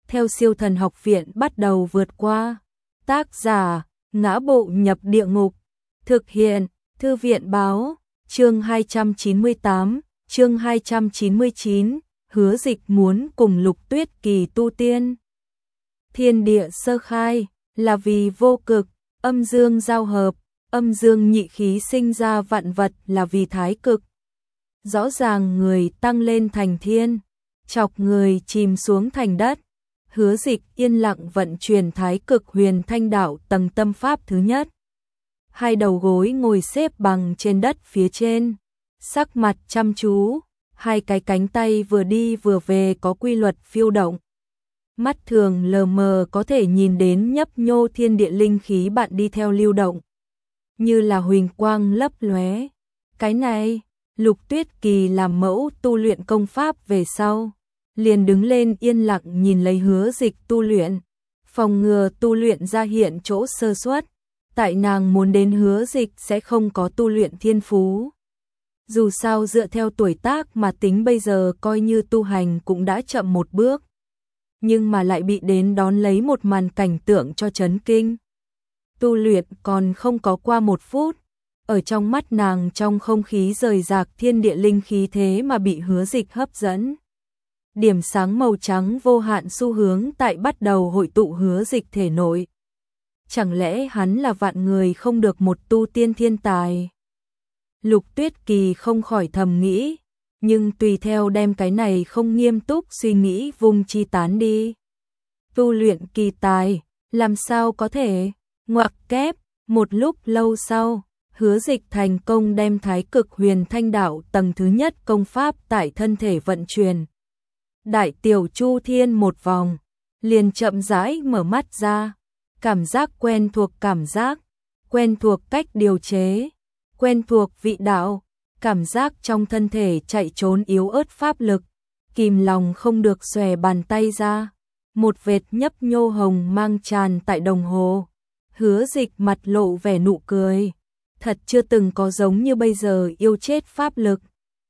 theo Siêu Thần Học Viện bắt đầu vượt qua. Tác giả: Ngã Bộ Nhập Địa Ngục. Thực hiện: Thư viện báo. Chương 298, chương 299, Hứa Dịch muốn cùng Lục Tuyết Kỳ tu tiên. Thiên địa sơ khai là vì vô cực, âm dương giao hợp, âm dương nhị khí sinh ra vạn vật là vì thái cực. Rõ ràng người tăng lên thành thiên, chọc người chìm xuống thành đất. Hứa Dịch yên lặng vận chuyển thái cực huyền thanh đạo tầng tâm pháp thứ nhất. Hai đầu gối ngồi xếp bằng trên đất phía trên, sắc mặt chăm chú, hai cái cánh tay vừa đi vừa về có quy luật phiêu động. Mắt thường lờ mờ có thể nhìn đến nhấp nhô thiên địa linh khí bạn đi theo lưu động, như là huỳnh quang lấp lóe. Cái này, Lục Tuyết Kỳ làm mẫu tu luyện công pháp về sau, liền đứng lên yên lặng nhìn lấy Hứa Dịch tu luyện, phòng ngừa tu luyện ra hiện chỗ sơ suất. Tại nàng muốn đến Hứa Dịch sẽ không có tu luyện thiên phú. Dù sao dựa theo tuổi tác mà tính bây giờ coi như tu hành cũng đã chậm một bước. Nhưng mà lại bị đến đón lấy một màn cảnh tượng cho chấn kinh. Tu luyện còn không có qua 1 phút, ở trong mắt nàng trong không khí rời rạc thiên địa linh khí thế mà bị Hứa Dịch hấp dẫn. Điểm sáng màu trắng vô hạn xu hướng tại bắt đầu hội tụ Hứa Dịch thể nội. Chẳng lẽ hắn là vạn người không được một tu tiên thiên tài? Lục Tuyết Kỳ không khỏi thầm nghĩ, nhưng tùy theo đem cái này không nghiêm túc suy nghĩ vung chi tán đi. Tu luyện kỳ tài, làm sao có thể? Ngoặc kép, một lúc lâu sau, Hứa Dịch thành công đem thái cực huyền thanh đạo tầng thứ nhất công pháp tại thân thể vận chuyển. Đại tiểu chu thiên một vòng, liền chậm rãi mở mắt ra. Cảm giác quen thuộc cảm giác, quen thuộc cách điều chế, quen thuộc vị đạo, cảm giác trong thân thể chạy trốn yếu ớt pháp lực, kìm lòng không được xòe bàn tay ra, một vệt nhấp nhô hồng mang tràn tại đồng hồ. Hứa Dịch mặt lộ vẻ nụ cười, thật chưa từng có giống như bây giờ yêu chết pháp lực.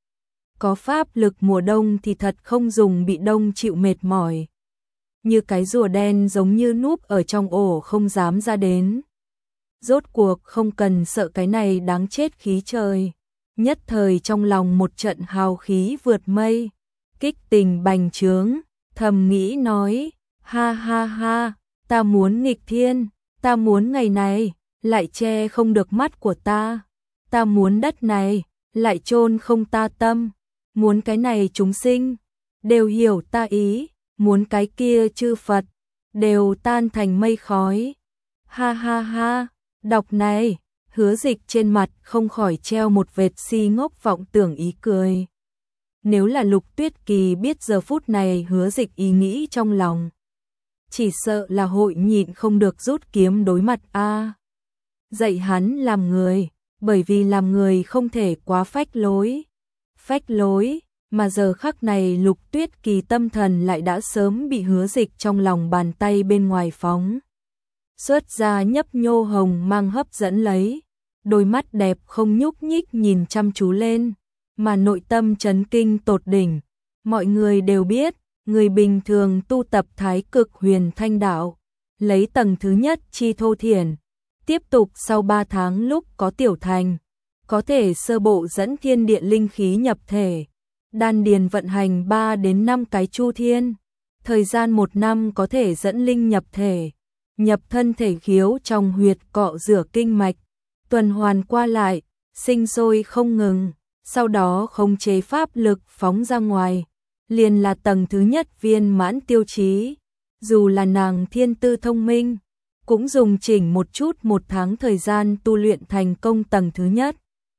Có pháp lực mùa đông thì thật không dùng bị đông chịu mệt mỏi. Như cái rùa đen giống như núp ở trong ổ không dám ra đến. Rốt cuộc không cần sợ cái này đáng chết khí trời. Nhất thời trong lòng một trận hào khí vượt mây, kích tình bành trướng, thầm nghĩ nói, ha ha ha, ta muốn nghịch thiên, ta muốn ngày này, lại che không được mắt của ta muốn đất này, lại chôn không ta tâm, muốn cái này chúng sinh, đều hiểu ta ý. Muốn cái kia chư Phật, đều tan thành mây khói. Ha ha ha, đọc này, Hứa Dịch trên mặt không khỏi treo một vệt si ngốc vọng tưởng ý cười. Nếu là Lục Tuyết Kỳ biết giờ phút này Hứa Dịch ý nghĩ trong lòng, chỉ sợ là hội nhịn không được rút kiếm đối mặt a. Dạy hắn làm người, bởi vì làm người không thể quá phách lối. Phách lối. Mà giờ khắc này Lục Tuyết Kỳ tâm thần lại đã sớm bị Hứa Dịch trong lòng bàn tay bên ngoài phóng xuất ra nhấp nhô hồng mang hấp dẫn lấy, đôi mắt đẹp không nhúc nhích nhìn chăm chú lên, mà nội tâm chấn kinh tột đỉnh. Mọi người đều biết, người bình thường tu tập thái cực huyền thanh đạo, lấy tầng thứ nhất chi thô thiển, tiếp tục sau 3 tháng lúc có tiểu thành, có thể sơ bộ dẫn thiên địa linh khí nhập thể. Đan điền vận hành 3 đến 5 cái chu thiên, thời gian 1 năm có thể dẫn linh nhập thể, nhập thân thể khiếu trong huyệt cọ rửa kinh mạch, tuần hoàn qua lại, sinh sôi không ngừng, sau đó khống chế pháp lực phóng ra ngoài, liền là tầng thứ nhất viên mãn tiêu chí. Dù là nàng thiên tư thông minh, cũng dùng chỉnh một chút 1 tháng thời gian tu luyện thành công tầng thứ nhất,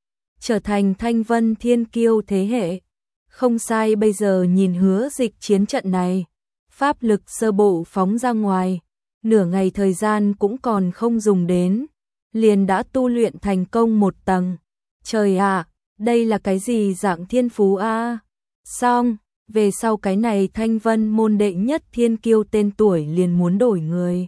trở thành thanh vân thiên kiêu thế hệ. Không sai, bây giờ nhìn Hứa Dịch chiến trận này, pháp lực sơ bộ phóng ra ngoài, nửa ngày thời gian cũng còn không dùng đến, liền đã tu luyện thành công 1 tầng. Trời ạ, đây là cái gì dạng thiên phú a? Xong, về sau cái này thanh vân môn đệ nhất thiên kiêu tên tuổi liền muốn đổi người.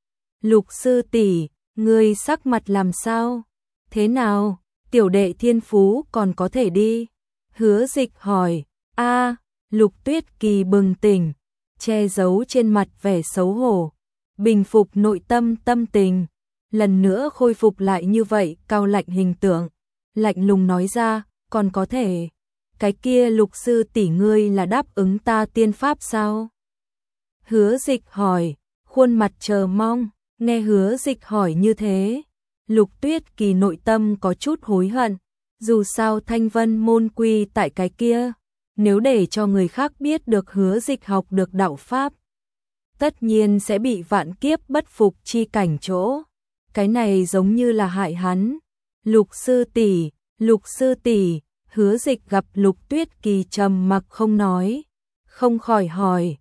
Lục sư tỷ, ngươi sắc mặt làm sao? Thế nào, tiểu đệ thiên phú còn có thể đi? Hứa Dịch hỏi. Lục Tuyết Kỳ bừng tỉnh, che giấu trên mặt vẻ xấu hổ, bình phục nội tâm tâm tình, lần nữa khôi phục lại như vậy cao lạnh hình tượng, lạnh lùng nói ra, còn có thể, cái kia Lục sư tỷ ngươi là đáp ứng ta tiên pháp sao? Hứa Dịch hỏi, khuôn mặt chờ mong, nghe Hứa Dịch hỏi như thế, Lục Tuyết Kỳ nội tâm có chút hối hận, dù sao Thanh Vân môn quy tại cái kia, nếu để cho người khác biết được Hứa Dịch học được đạo pháp, tất nhiên sẽ bị vạn kiếp bất phục chi cảnh chỗ. Cái này giống như là hại hắn. Lục sư tỷ, Hứa Dịch gặp Lục Tuyết Kỳ trầm mặc không nói, không khỏi hỏi,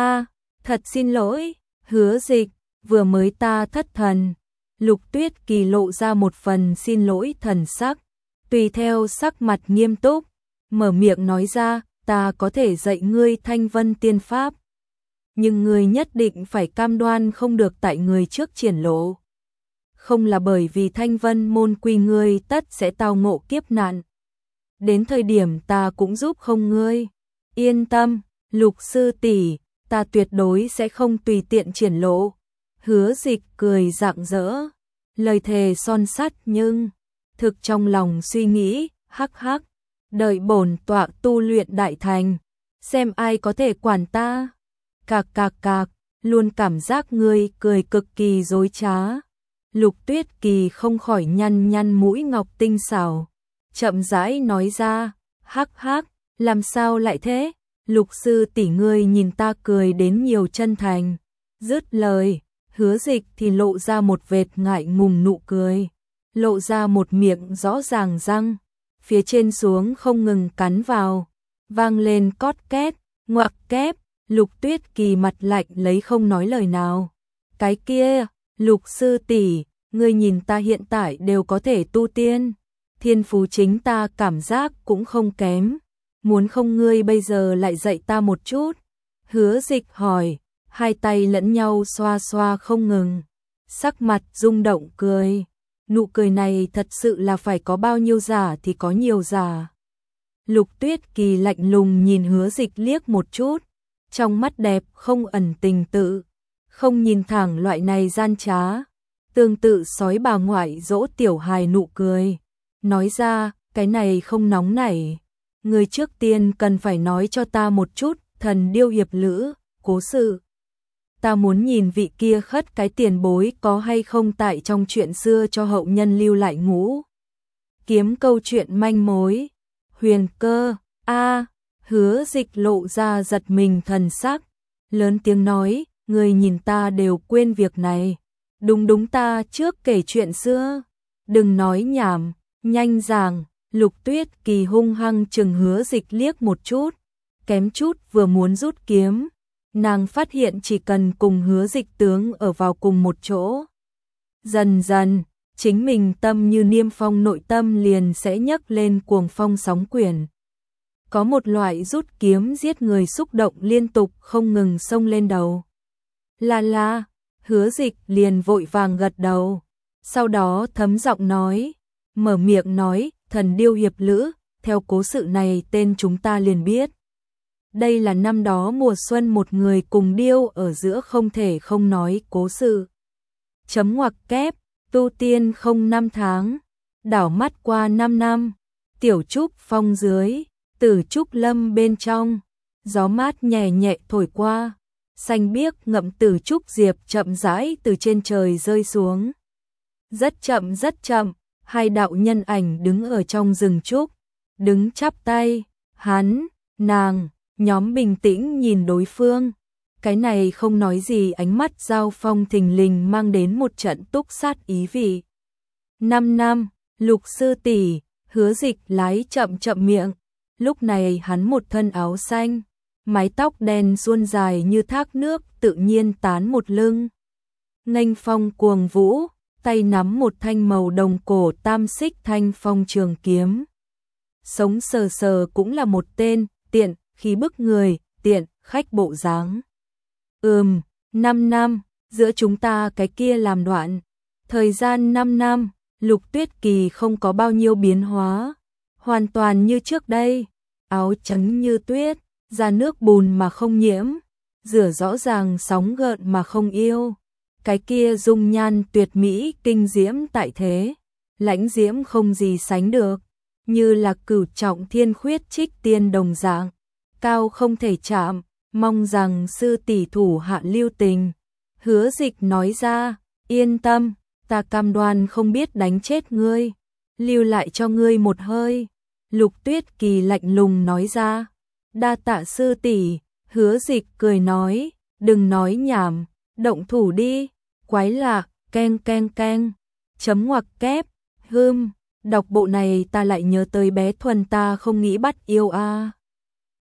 thật xin lỗi, Hứa Dịch, vừa mới ta thất thần. Lục Tuyết Kỳ lộ ra một phần xin lỗi thần sắc, tùy theo sắc mặt nghiêm túc, mở miệng nói ra, ta có thể dạy ngươi Thanh Vân tiên pháp, nhưng ngươi nhất định phải cam đoan không được tại người trước triển lộ. Không là bởi vì Thanh Vân môn quy ngươi tất sẽ tao ngộ kiếp nạn. Đến thời điểm ta cũng giúp không ngươi. Yên tâm, Lục sư tỷ, ta tuyệt đối sẽ không tùy tiện triển lộ. Hứa Dịch cười rạng rỡ, lời thề son sắt nhưng thực trong lòng suy nghĩ, hắc hắc, đợi bổn tọa tu luyện đại thành, xem ai có thể quản ta. Cạc cạc cạc, luôn cảm giác ngươi cười cực kỳ dối trá. Lục Tuyết Kỳ không khỏi nhăn nhăn mũi ngọc tinh xảo, chậm rãi nói ra, hắc hắc, làm sao lại thế? Lục sư tỷ ngươi nhìn ta cười đến nhiều chân thành. Dứt lời, Hứa Dịch thì lộ ra một vệt ngại ngùng nụ cười, lộ ra một miệng rõ ràng răng, phía trên xuống không ngừng cắn vào, vang lên cót két, ngoặc kép. Lục Tuyết Kỳ mặt lạnh lấy không nói lời nào. Cái kia, Lục sư tỷ, ngươi nhìn ta hiện tại đều có thể tu tiên, thiên phú chính ta cảm giác cũng không kém, muốn không ngươi bây giờ lại dạy ta một chút? Hứa Dịch hỏi, hai tay lẫn nhau xoa xoa không ngừng, sắc mặt rung động cười, nụ cười này thật sự là phải có bao nhiêu giả thì có nhiều giả. Lục Tuyết Kỳ lạnh lùng nhìn Hứa Dịch liếc một chút, trong mắt đẹp không ẩn tình tự, không nhìn thẳng loại này gian trá, tương tự sói bà ngoại dỗ tiểu hài nụ cười, nói ra, cái này không nóng nảy, người trước tiên cần phải nói cho ta một chút Thần Điêu hiệp lữ, cố sự. Ta muốn nhìn vị kia khất cái tiền bối có hay không tại trong chuyện xưa cho hậu nhân lưu lại ngũ kiếm câu chuyện manh mối. Huyền Cơ, Hứa Dịch lộ ra giật mình thần sắc, lớn tiếng nói, người nhìn ta đều quên việc này. Đúng ta trước kể chuyện xưa, đừng nói nhảm, nhanh giảng. Lục Tuyết Kỳ hung hăng chừng Hứa Dịch liếc một chút, kém chút vừa muốn rút kiếm. Nàng phát hiện chỉ cần cùng Hứa Dịch tướng ở vào cùng một chỗ, dần dần, chính mình tâm như niêm phong nội tâm liền sẽ nhấc lên cuồng phong sóng quyển. Có một loại rút kiếm giết người xúc động liên tục không ngừng xông lên đầu. La, Hứa Dịch liền vội vàng gật đầu, sau đó thấm giọng nói, mở miệng nói, Thần Điêu hiệp lữ, theo cố sự này tên chúng ta liền biết. Đây là năm đó mùa xuân một người cùng điêu ở giữa không thể không nói cố sự. Chấm ngoặc kép, tu tiên không 5 tháng, đảo mắt qua 5 năm, tiểu trúc phong dưới, tử trúc lâm bên trong, gió mát nhẹ nhẹ thổi qua, xanh biếc ngậm tử trúc diệp chậm rãi từ trên trời rơi xuống. Rất chậm, hai đạo nhân ảnh đứng ở trong rừng trúc, đứng chắp tay, hắn, nàng, nhóm bình tĩnh nhìn đối phương. Cái này không nói gì ánh mắt giao phong thình lình mang đến một trận túc sát ý vị. 5 năm, Lục sư tỷ, Hứa Dịch lái chậm miệng. Lúc này hắn một thân áo xanh, mái tóc đen suôn dài như thác nước tự nhiên tán một lưng. Nghênh phong cuồng vũ, tay nắm một thanh màu đồng cổ tam xích thanh phong trường kiếm. Sống sờ cũng là một tên, tiện, khí bức người, tiện, khách bộ dáng. 5 năm, giữa chúng ta cái kia làm đoạn. Thời gian 5 năm, Lục Tuyết Kỳ không có bao nhiêu biến hóa, hoàn toàn như trước đây, áo trắng như tuyết, da nước bùn mà không nhiễm, rửa rõ ràng sóng gợn mà không yêu. Cái kia dung nhan tuyệt mỹ kinh diễm tại thế, lãnh diễm không gì sánh được, như là cửu trọng thiên khuyết trích tiên đồng dạng, cao không thể chạm, mong rằng sư tỷ thủ hạ lưu tình. Hứa Dịch nói ra, yên tâm, ta cam đoan không biết đánh chết ngươi, lưu lại cho ngươi một hơi. Lục Tuyết Kỳ lạnh lùng nói ra, đa tạ sư tỷ. Hứa Dịch cười nói, đừng nói nhảm, động thủ đi. Quái lạ, keng keng keng, chấm ngoặc kép, đọc bộ này ta lại nhớ tới bé Thuần ta không nghĩ bắt yêu a.